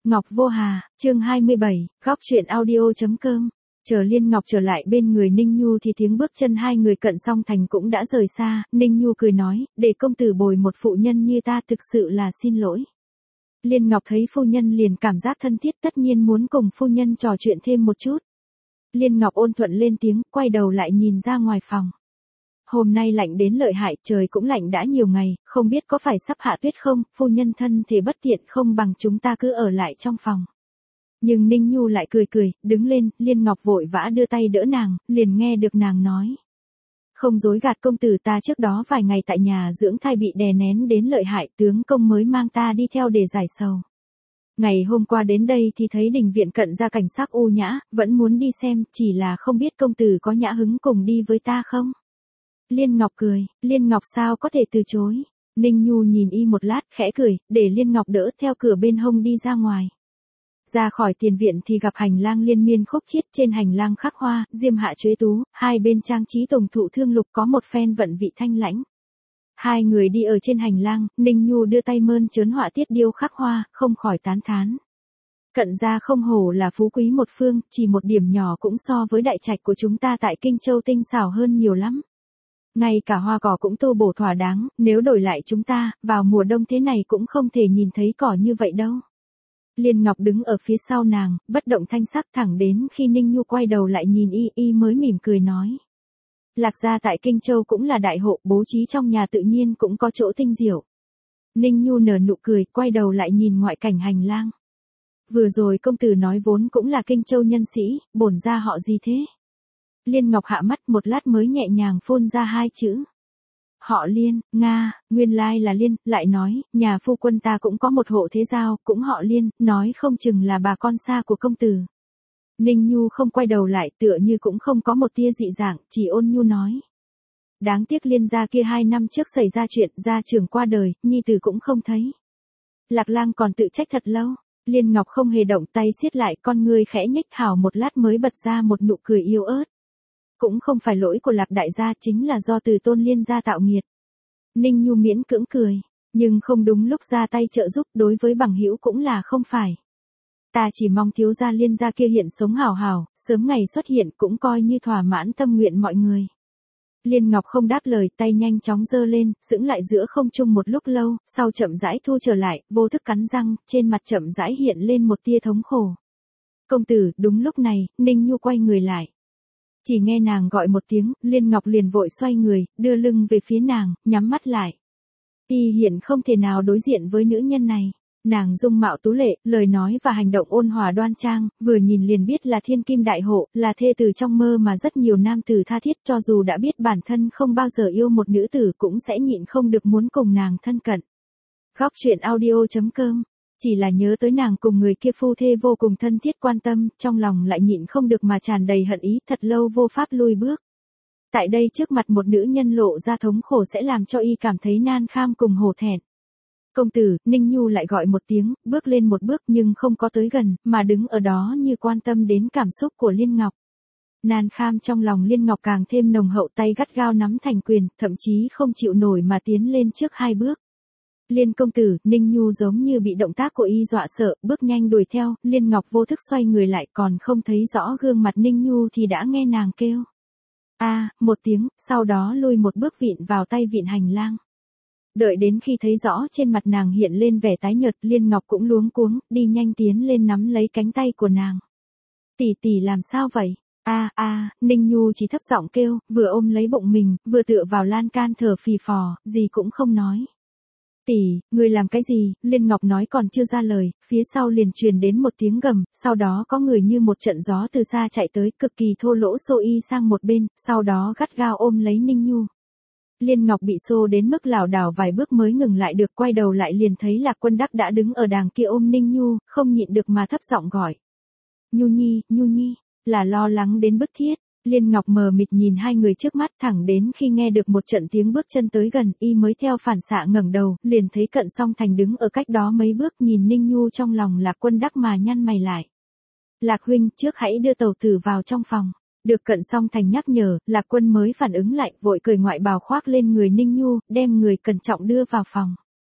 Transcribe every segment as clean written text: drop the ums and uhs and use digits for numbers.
Ngọc Vô Hà, chương 27, góc truyện audio.com. Chờ Liên Ngọc trở lại bên người Ninh Nhu thì tiếng bước chân hai người cận song thành cũng đã rời xa, Ninh Nhu cười nói, để công tử bồi một phụ nhân như ta thực sự là xin lỗi. Liên Ngọc thấy phu nhân liền cảm giác thân thiết, tất nhiên muốn cùng phu nhân trò chuyện thêm một chút. Liên Ngọc ôn thuận lên tiếng, quay đầu lại nhìn ra ngoài phòng. Hôm nay lạnh đến lợi hại, trời cũng lạnh đã nhiều ngày, không biết có phải sắp hạ tuyết không, phu nhân thân thể bất tiện không bằng chúng ta cứ ở lại trong phòng. Nhưng Ninh Nhu lại cười cười, đứng lên, Liên Ngọc vội vã đưa tay đỡ nàng, liền nghe được nàng nói. Không dối gạt công tử, ta trước đó vài ngày tại nhà dưỡng thai bị đè nén đến lợi hại, tướng công mới mang ta đi theo để giải sầu. Ngày hôm qua đến đây thì thấy đình viện cận ra cảnh sắc u nhã, vẫn muốn đi xem, chỉ là không biết công tử có nhã hứng cùng đi với ta không? Liên Ngọc cười, Liên Ngọc sao có thể từ chối. Ninh Nhu nhìn y một lát, khẽ cười, để Liên Ngọc đỡ theo cửa bên hông đi ra ngoài. Ra khỏi tiền viện thì gặp hành lang liên miên khúc chiết, trên hành lang khắc hoa, diêm hạ chuế tú, hai bên trang trí tùng thụ thương lục, có một phen vận vị thanh lãnh. Hai người đi ở trên hành lang, Ninh Nhu đưa tay mơn trớn họa tiết điêu khắc hoa, không khỏi tán thán. Cận gia không hổ là phú quý một phương, chỉ một điểm nhỏ cũng so với đại trạch của chúng ta tại Kinh Châu tinh xảo hơn nhiều lắm. Ngay cả hoa cỏ cũng tô bổ thỏa đáng, nếu đổi lại chúng ta, vào mùa đông thế này cũng không thể nhìn thấy cỏ như vậy đâu. Liên Ngọc đứng ở phía sau nàng, bất động thanh sắc, thẳng đến khi Ninh Nhu quay đầu lại nhìn y mới mỉm cười nói. Lạc gia tại Kinh Châu cũng là đại hộ, bố trí trong nhà tự nhiên cũng có chỗ tinh diệu. Ninh Nhu nở nụ cười, quay đầu lại nhìn ngoại cảnh hành lang. Vừa rồi công tử nói vốn cũng là Kinh Châu nhân sĩ, bổn gia họ gì thế? Liên Ngọc hạ mắt một lát mới nhẹ nhàng phun ra hai chữ. Họ Liên, Nga, nguyên lai là Liên, lại nói, nhà phu quân ta cũng có một hộ thế giao, cũng họ Liên, nói không chừng là bà con xa của công tử. Ninh Nhu không quay đầu lại, tựa như cũng không có một tia dị dạng, chỉ ôn nhu nói. Đáng tiếc Liên gia kia 2 năm trước xảy ra chuyện, gia trưởng qua đời, nhi tử cũng không thấy. Lạc Lang còn tự trách thật lâu. Liên Ngọc không hề động tay siết lại, con ngươi khẽ nhếch hào một lát mới bật ra một nụ cười yếu ớt. Cũng không phải lỗi của Lạc đại gia, chính là do từ tôn Liên gia tạo nghiệt. Ninh Nhu miễn cưỡng cười, nhưng không đúng lúc ra tay trợ giúp, đối với bằng hữu cũng là không phải. Ta chỉ mong thiếu gia Liên gia kia hiện sống hảo hảo, sớm ngày xuất hiện cũng coi như thỏa mãn tâm nguyện mọi người. Liên Ngọc không đáp lời, tay nhanh chóng giơ lên, sững lại giữa không trung một lúc lâu, sau chậm rãi thu trở lại, vô thức cắn răng, trên mặt chậm rãi hiện lên một tia thống khổ. Công tử, đúng lúc này, Ninh Nhu quay người lại. Chỉ nghe nàng gọi một tiếng, Liên Ngọc liền vội xoay người, đưa lưng về phía nàng, nhắm mắt lại. Y hiện không thể nào đối diện với nữ nhân này. Nàng dung mạo tú lệ, lời nói và hành động ôn hòa đoan trang, vừa nhìn liền biết là thiên kim đại hộ, là thê tử trong mơ mà rất nhiều nam tử tha thiết, cho dù đã biết bản thân không bao giờ yêu một nữ tử cũng sẽ nhịn không được muốn cùng nàng thân cận. Góc truyện audio.com. Chỉ là nhớ tới nàng cùng người kia phu thê vô cùng thân thiết quan tâm, trong lòng lại nhịn không được mà tràn đầy hận ý, thật lâu vô pháp lui bước. Tại đây trước mặt một nữ nhân lộ ra thống khổ sẽ làm cho y cảm thấy nan kham cùng hổ thẹn. Công tử, Ninh Nhu lại gọi một tiếng, bước lên một bước nhưng không có tới gần, mà đứng ở đó như quan tâm đến cảm xúc của Liên Ngọc. Nan kham trong lòng Liên Ngọc càng thêm nồng hậu, tay gắt gao nắm thành quyền, thậm chí không chịu nổi mà tiến lên trước 2 bước. Liên công tử, Ninh Nhu giống như bị động tác của y dọa sợ, bước nhanh đuổi theo, Liên Ngọc vô thức xoay người lại, còn không thấy rõ gương mặt Ninh Nhu thì đã nghe nàng kêu. Một tiếng, sau đó lui một bước vịn vào tay vịn hành lang. Đợi đến khi thấy rõ trên mặt nàng hiện lên vẻ tái nhợt, Liên Ngọc cũng luống cuống, đi nhanh tiến lên nắm lấy cánh tay của nàng. Tỷ làm sao vậy? Ninh Nhu chỉ thấp giọng kêu, vừa ôm lấy bụng mình, vừa tựa vào lan can thở phì phò, gì cũng không nói. Tỷ, người làm cái gì? Liên Ngọc nói còn chưa ra lời, phía sau liền truyền đến một tiếng gầm, sau đó có người như một trận gió từ xa chạy tới, cực kỳ thô lỗ xô y sang một bên, sau đó gắt gao ôm lấy Ninh Nhu. Liên Ngọc bị xô đến mức lảo đảo vài bước mới ngừng lại được, quay đầu lại liền thấy Lạc Quân Đắc đã đứng ở đàng kia ôm Ninh Nhu, không nhịn được mà thấp giọng gọi. Nhu Nhi, là lo lắng đến bức thiết. Liên Ngọc mờ mịt nhìn hai người trước mắt, thẳng đến khi nghe được một trận tiếng bước chân tới gần, y mới theo phản xạ ngẩng đầu, liền thấy Cận Song Thành đứng ở cách đó mấy bước, nhìn Ninh Nhu trong lòng Lạc Quân Đắc mà nhăn mày lại. Lạc huynh, trước hãy đưa tẩu tử vào trong phòng. Được Cận Song Thành nhắc nhở, Lạc Quân mới phản ứng lại, vội cởi ngoại bào khoác lên người Ninh Nhu, đem người cẩn trọng đưa vào phòng.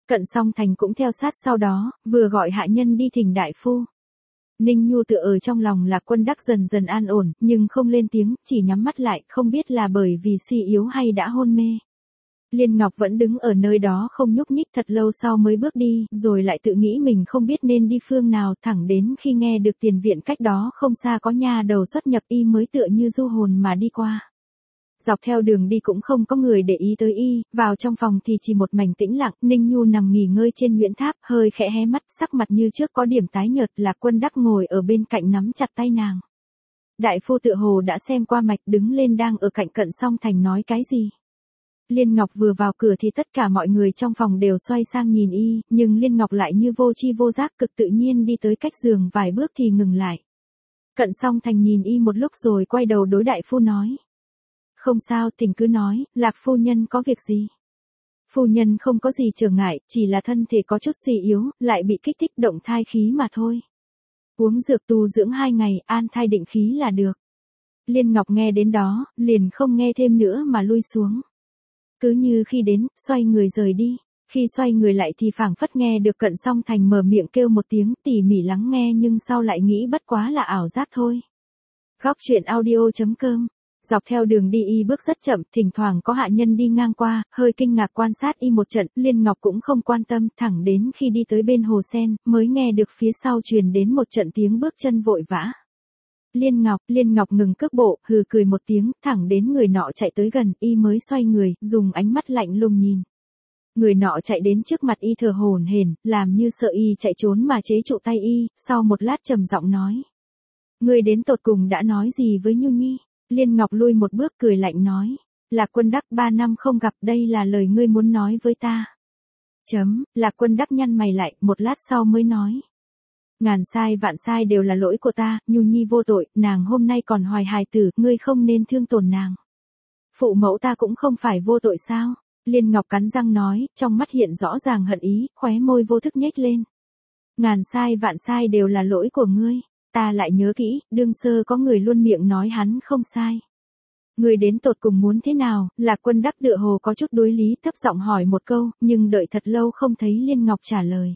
Cận Song Thành cũng theo sát sau đó, vừa gọi hạ nhân đi thỉnh đại phu. Ninh Nhu tựa ở trong lòng Lạc Quân Đắc dần dần an ổn, nhưng không lên tiếng, chỉ nhắm mắt lại, không biết là bởi vì suy yếu hay đã hôn mê. Liên Ngọc vẫn đứng ở nơi đó không nhúc nhích thật lâu sau mới bước đi, rồi lại tự nghĩ mình không biết nên đi phương nào, thẳng đến khi nghe được tiền viện cách đó không xa có nha đầu xuất nhập y mới tựa như du hồn mà đi qua. Dọc theo đường đi cũng không có người để ý tới y, vào trong phòng thì chỉ một mảnh tĩnh lặng, Ninh Nhu nằm nghỉ ngơi trên Nguyễn Tháp, hơi khẽ hé mắt, sắc mặt như trước có điểm tái nhợt, Lạc Quân Đắc ngồi ở bên cạnh nắm chặt tay nàng. Đại phu tựa hồ đã xem qua mạch, đứng lên đang ở cạnh Cận Song Thành nói cái gì. Liên Ngọc vừa vào cửa thì tất cả mọi người trong phòng đều xoay sang nhìn y, nhưng Liên Ngọc lại như vô tri vô giác cực tự nhiên đi tới cách giường vài bước thì ngừng lại. Cận Song Thành nhìn y một lúc rồi quay đầu đối đại phu nói. Không sao, Tình cứ nói, Lạc phu nhân có việc gì? Phu nhân không có gì trở ngại, chỉ là thân thể có chút suy yếu, lại bị kích thích động thai khí mà thôi. Uống dược tu dưỡng 2 ngày, an thai định khí là được. Liên Ngọc nghe đến đó, liền không nghe thêm nữa mà lui xuống. Cứ như khi đến, xoay người rời đi. Khi xoay người lại thì phảng phất nghe được Cận Song Thành mở miệng kêu một tiếng, tỉ mỉ lắng nghe nhưng sau lại nghĩ bất quá là ảo giác thôi. Góc truyện audio.com. Dọc theo đường đi y bước rất chậm, thỉnh thoảng có hạ nhân đi ngang qua, hơi kinh ngạc quan sát y một trận, Liên Ngọc cũng không quan tâm, thẳng đến khi đi tới bên hồ sen, mới nghe được phía sau truyền đến một trận tiếng bước chân vội vã. Liên Ngọc ngừng cước bộ, hừ cười một tiếng, thẳng đến người nọ chạy tới gần, y mới xoay người, dùng ánh mắt lạnh lùng nhìn. Người nọ chạy đến trước mặt y thở hổn hển, làm như sợ y chạy trốn mà chế trụ tay y, sau một lát trầm giọng nói. Người đến tột cùng đã nói gì với Nhu Nhi? Liên Ngọc lui một bước cười lạnh nói. Lạc Quân Đắc 3 năm không gặp, đây là lời ngươi muốn nói với ta. Lạc Quân Đắc nhăn mày lại, một lát sau mới nói. Ngàn sai vạn sai đều là lỗi của ta, Nhu Nhi vô tội, nàng hôm nay còn hoài hài tử, ngươi không nên thương tổn nàng. Phụ mẫu ta cũng không phải vô tội sao? Liên Ngọc cắn răng nói, trong mắt hiện rõ ràng hận ý, khóe môi vô thức nhếch lên. Ngàn sai vạn sai đều là lỗi của ngươi. Ta lại nhớ kỹ, đương sơ có người luôn miệng nói hắn không sai. Người đến tột cùng muốn thế nào? Lạc Quân Đắc tựa hồ có chút đối lý, thấp giọng hỏi một câu, nhưng đợi thật lâu không thấy Liên Ngọc trả lời.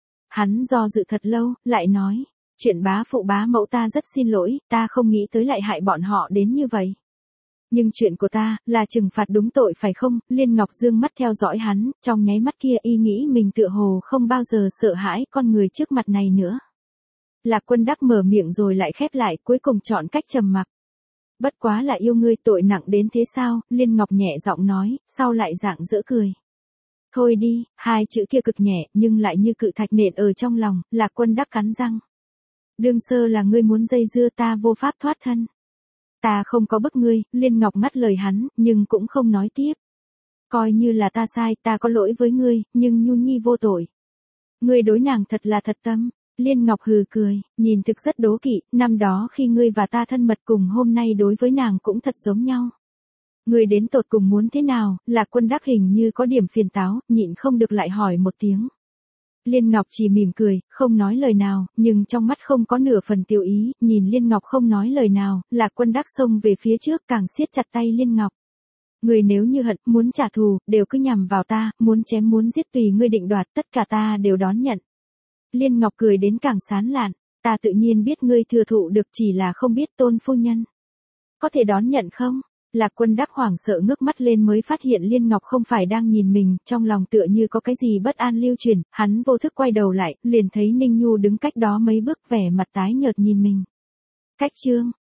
Hắn do dự thật lâu, lại nói, chuyện bá phụ bá mẫu ta rất xin lỗi, ta không nghĩ tới lại hại bọn họ đến như vậy. Nhưng chuyện của ta, là trừng phạt đúng tội phải không? Liên Ngọc dương mắt theo dõi hắn, trong nháy mắt kia y nghĩ mình tựa hồ không bao giờ sợ hãi con người trước mặt này nữa. Lạc Quân Đắc mở miệng rồi lại khép lại, cuối cùng chọn cách trầm mặc. Bất quá là yêu ngươi tội nặng đến thế sao? Liên Ngọc nhẹ giọng nói, sau lại rạng rỡ cười. Thôi đi, 2 chữ kia cực nhẹ, nhưng lại như cự thạch nện ở trong lòng, Lạc Quân Đắc cắn răng. Đương sơ là ngươi muốn dây dưa ta vô pháp thoát thân. Ta không có bức ngươi, Liên Ngọc ngắt lời hắn, nhưng cũng không nói tiếp. Coi như là ta sai, ta có lỗi với ngươi, nhưng Nhu Nhi vô tội. Ngươi đối nàng thật là thật tâm. Liên Ngọc hừ cười, nhìn thực rất đố kỵ, năm đó khi ngươi và ta thân mật cùng hôm nay đối với nàng cũng thật giống nhau. Ngươi đến tột cùng muốn thế nào? Lạc Quân Đắc hình như có điểm phiền táo, nhịn không được lại hỏi một tiếng. Liên Ngọc chỉ mỉm cười, không nói lời nào, nhưng trong mắt không có nửa phần tiêu ý, nhìn Liên Ngọc không nói lời nào, Lạc Quân Đắc xông về phía trước càng siết chặt tay Liên Ngọc. Ngươi nếu như hận, muốn trả thù, đều cứ nhằm vào ta, muốn chém muốn giết tùy ngươi định đoạt, tất cả ta đều đón nhận. Liên Ngọc cười đến càng sán lạn, ta tự nhiên biết ngươi thừa thụ được, chỉ là không biết Tôn phu nhân có thể đón nhận không? Lạc Quân Đắc hoảng sợ ngước mắt lên mới phát hiện Liên Ngọc không phải đang nhìn mình, trong lòng tựa như có cái gì bất an lưu truyền, hắn vô thức quay đầu lại, liền thấy Ninh Nhu đứng cách đó mấy bước vẻ mặt tái nhợt nhìn mình. Cách chương